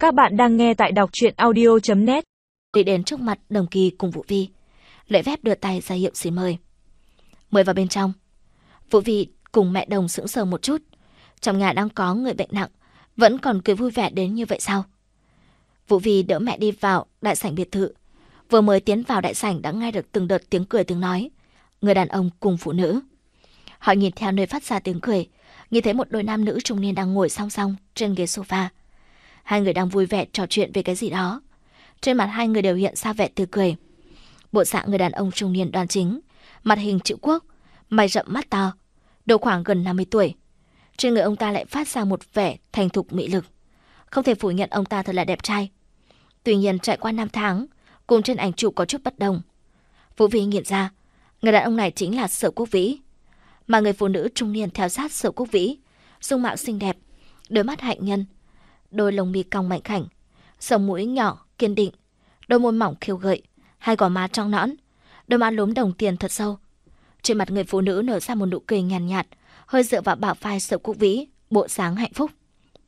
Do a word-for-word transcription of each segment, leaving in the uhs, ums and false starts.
Các bạn đang nghe tại đọc truyện audio chấm net. Đi đến trước mặt Đồng Kỳ cùng Vũ Vi, lễ phép đưa tay ra hiệu xin mời. Mời vào bên trong. Vũ Vi cùng mẹ Đồng sững sờ một chút. Trong nhà đang có người bệnh nặng, vẫn còn cười vui vẻ đến như vậy sao? Vũ Vi đỡ mẹ đi vào đại sảnh biệt thự. Vừa mới tiến vào đại sảnh đã nghe được từng đợt tiếng cười tiếng nói. Người đàn ông cùng phụ nữ. Họ nhìn theo nơi phát ra tiếng cười, nhìn thấy một đôi nam nữ trung niên đang ngồi song song trên ghế sofa. Hai người đang vui vẻ trò chuyện về cái gì đó. Trên mặt hai người đều hiện ra vẻ tươi cười. Bộ dạng người đàn ông trung niên đoan chính, mặt hình chữ quốc, mày rậm mắt to, độ khoảng gần năm mươi tuổi. Trên người ông ta lại phát ra một vẻ thành thục mỹ lực. Không thể phủ nhận ông ta thật là đẹp trai. Tuy nhiên trải qua năm tháng, cùng trên ảnh chụp có chút bất đồng. Vũ Vi nhận ra, người đàn ông này chính là Sở Quốc Vĩ. Mà người phụ nữ trung niên theo sát Sở Quốc Vĩ, dung mạo xinh đẹp, đôi mắt hạnh nhân, đôi lông mi cong mảnh khảnh, sống mũi nhỏ kiên định, đôi môi mỏng khiêu gợi, hai gò má trắng nõn, đôi má lúm đồng tiền thật sâu. Trên mặt người phụ nữ nở ra một nụ cười nhàn nhạt, nhạt, hơi dựa vào bả vai Sở Quốc Vĩ, bộ dáng hạnh phúc.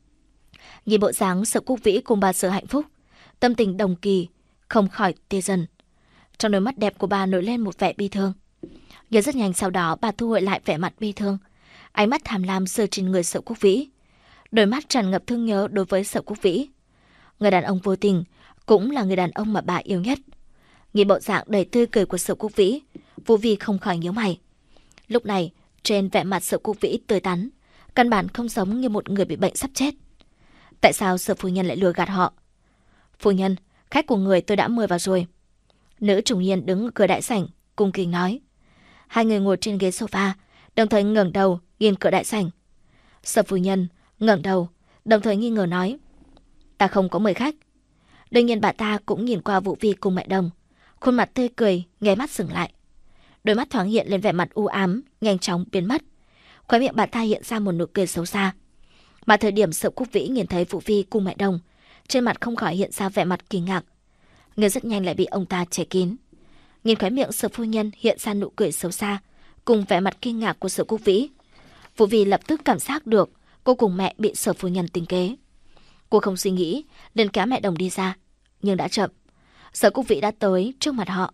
Nhìn bộ dáng Sở Quốc Vĩ cùng bà Sở hạnh phúc, tâm tình Đồng Kỳ không khỏi tê dần. Trong đôi mắt đẹp của bà nổi lên một vẻ bi thương. Nhưng rất nhanh sau đó bà thu hồi lại vẻ mặt bi thương, ánh mắt tham lam rơi trên người Sở Quốc Vĩ, đôi mắt tràn ngập thương nhớ đối với Sở Quốc Vĩ. Người đàn ông vô tình cũng là người đàn ông mà bà yêu nhất. Nhìn bộ dạng đầy tươi cười của Sở Quốc Vĩ, Vũ Vi không khỏi nhíu mày. Lúc này trên vẻ mặt Sở Quốc Vĩ tươi tắn, căn bản không giống như một người bị bệnh sắp chết. Tại sao Sở phu nhân lại lừa gạt họ? Phu nhân, khách của người tôi đã mời vào rồi. Nữ chủ nhiên đứng ở cửa đại sảnh, cung kính nói. Hai người ngồi trên ghế sofa, đồng thời ngẩng đầu nhìn cửa đại sảnh. Sở phu nhân ngẩng đầu, đồng thời nghi ngờ nói. Ta không có mời khách. Đương nhiên bà ta cũng nhìn qua Vũ Vi cùng mẹ Đồng, khuôn mặt tươi cười, nháy mắt dừng lại. Đôi mắt thoáng hiện lên vẻ mặt u ám, nhanh chóng biến mất. Khóe miệng bà ta hiện ra một nụ cười xấu xa. Mà thời điểm Sở Quốc Vĩ nhìn thấy Vũ Vi cùng mẹ Đồng, trên mặt không khỏi hiện ra vẻ mặt kinh ngạc. Nhưng rất nhanh lại bị ông ta che kín. Nhìn khóe miệng Sở phu nhân hiện ra nụ cười xấu xa, cùng vẻ mặt kinh ngạc của Sở Quốc Vĩ, Vũ Vi lập tức cảm giác được cô cùng mẹ bị Sở phu nhân tính kế. Cô không suy nghĩ, liền kéo mẹ Đồng đi ra, nhưng đã chậm. Sở Quốc Vĩ đã tới trước mặt họ.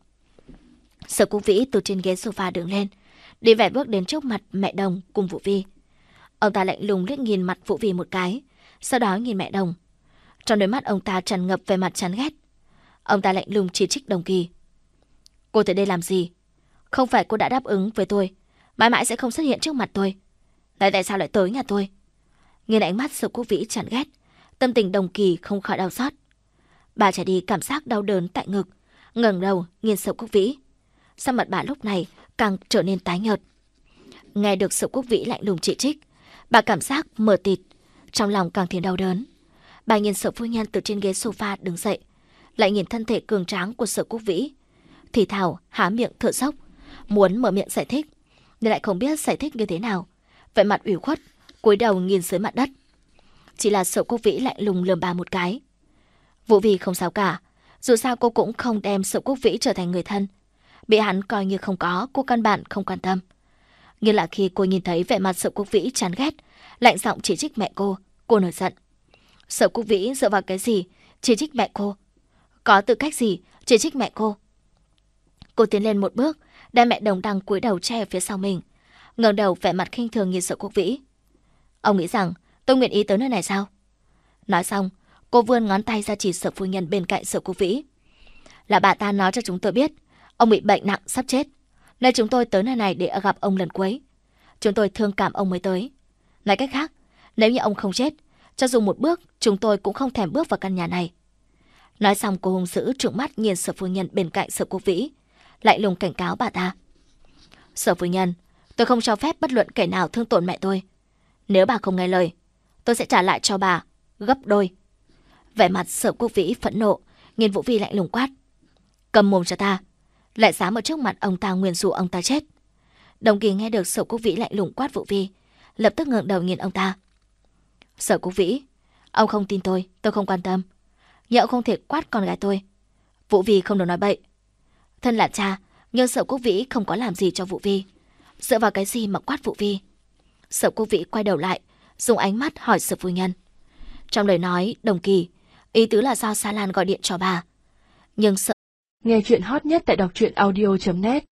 Sở Quốc Vĩ từ trên ghế sofa đứng lên, đi vài bước đến trước mặt mẹ Đồng cùng Vũ Vi. Ông ta lạnh lùng liếc nhìn mặt Vũ Vi một cái, sau đó nhìn mẹ Đồng. Trong đôi mắt ông ta tràn ngập vẻ mặt chán ghét. Ông ta lạnh lùng chỉ trích Đồng Kỳ. Cô tới đây làm gì? Không phải cô đã đáp ứng với tôi, mãi mãi sẽ không xuất hiện trước mặt tôi. Lại tại sao lại tới nhà tôi? Nhìn ánh mắt Sở Quốc Vĩ chán ghét, tâm tình Đồng Kỳ không khỏi đau xót. Bà trải đi cảm giác đau đớn tại ngực, ngẩng đầu nhìn Sở Quốc Vĩ. Sắc mặt bà lúc này càng trở nên tái nhợt. Nghe được Sở Quốc Vĩ lạnh lùng chỉ trích, bà cảm giác mờ tịt, trong lòng càng thêm đau đớn. Bà nhìn Sở phu nhân từ trên ghế sofa đứng dậy, lại nhìn thân thể cường tráng của Sở Quốc Vĩ, thì thào há miệng thở dốc, muốn mở miệng giải thích, nhưng lại không biết giải thích như thế nào. Vậy mặt ủy khuất, cúi đầu nhìn dưới mặt đất. Chỉ là Sở Quốc Vĩ lạnh lùng lườm bà một cái. Vũ Vi không sao cả, dù sao cô cũng không đem Sở Quốc Vĩ trở thành người thân. Bị hắn coi như không có, cô căn bản không quan tâm. Nhưng là khi cô nhìn thấy vẻ mặt Sở Quốc Vĩ chán ghét, lạnh giọng chỉ trích mẹ cô, cô nổi giận. Sở Quốc Vĩ dựa vào cái gì chỉ trích mẹ cô? Có tư cách gì chỉ trích mẹ cô? Cô tiến lên một bước, đem mẹ Đồng đang cúi đầu che ở phía sau mình, ngẩng đầu vẻ mặt khinh thường nhìn Sở Quốc Vĩ. Ông nghĩ rằng tôi nguyện ý tới nơi này sao? Nói xong, cô vươn ngón tay ra chỉ Sở phu nhân bên cạnh Sở Quốc Vĩ. Là bà ta nói cho chúng tôi biết, ông bị bệnh nặng sắp chết, nên chúng tôi tới nơi này để gặp ông lần cuối. Chúng tôi thương cảm ông mới tới. Nói cách khác, nếu như ông không chết, cho dù một bước, chúng tôi cũng không thèm bước vào căn nhà này. Nói xong cô hung dữ trợn mắt nhìn Sở phu nhân bên cạnh Sở Quốc Vĩ, lại lùng cảnh cáo bà ta. Sở phu nhân, tôi không cho phép bất luận kẻ nào thương tổn mẹ tôi. Nếu bà không nghe lời, tôi sẽ trả lại cho bà gấp đôi. Vẻ mặt Sở Quốc Vĩ phẫn nộ, nhìn Vũ Vi lạnh lùng quát. Cầm mồm cho ta, lại dám ở trước mặt ông ta nguyền rủa ông ta chết. Đồng Kỳ nghe được Sở Quốc Vĩ lạnh lùng quát Vũ Vi, lập tức ngẩng đầu nhìn ông ta. Sở Quốc Vĩ, ông không tin tôi, tôi không quan tâm. Nhưng ông không thể quát con gái tôi. Vũ Vi không được nói bậy. Thân là cha, nhưng Sở Quốc Vĩ không có làm gì cho Vũ Vi. Dựa vào cái gì mà quát Vũ Vi? Sở Quốc Vĩ quay đầu lại, dùng ánh mắt hỏi Sở phu nhân. Trong lời nói, Đồng Kỳ Ý tứ là do Sa Lan gọi điện cho bà. Nhưng sợ Nghe chuyện hot nhất tại đọc truyện audio chấm net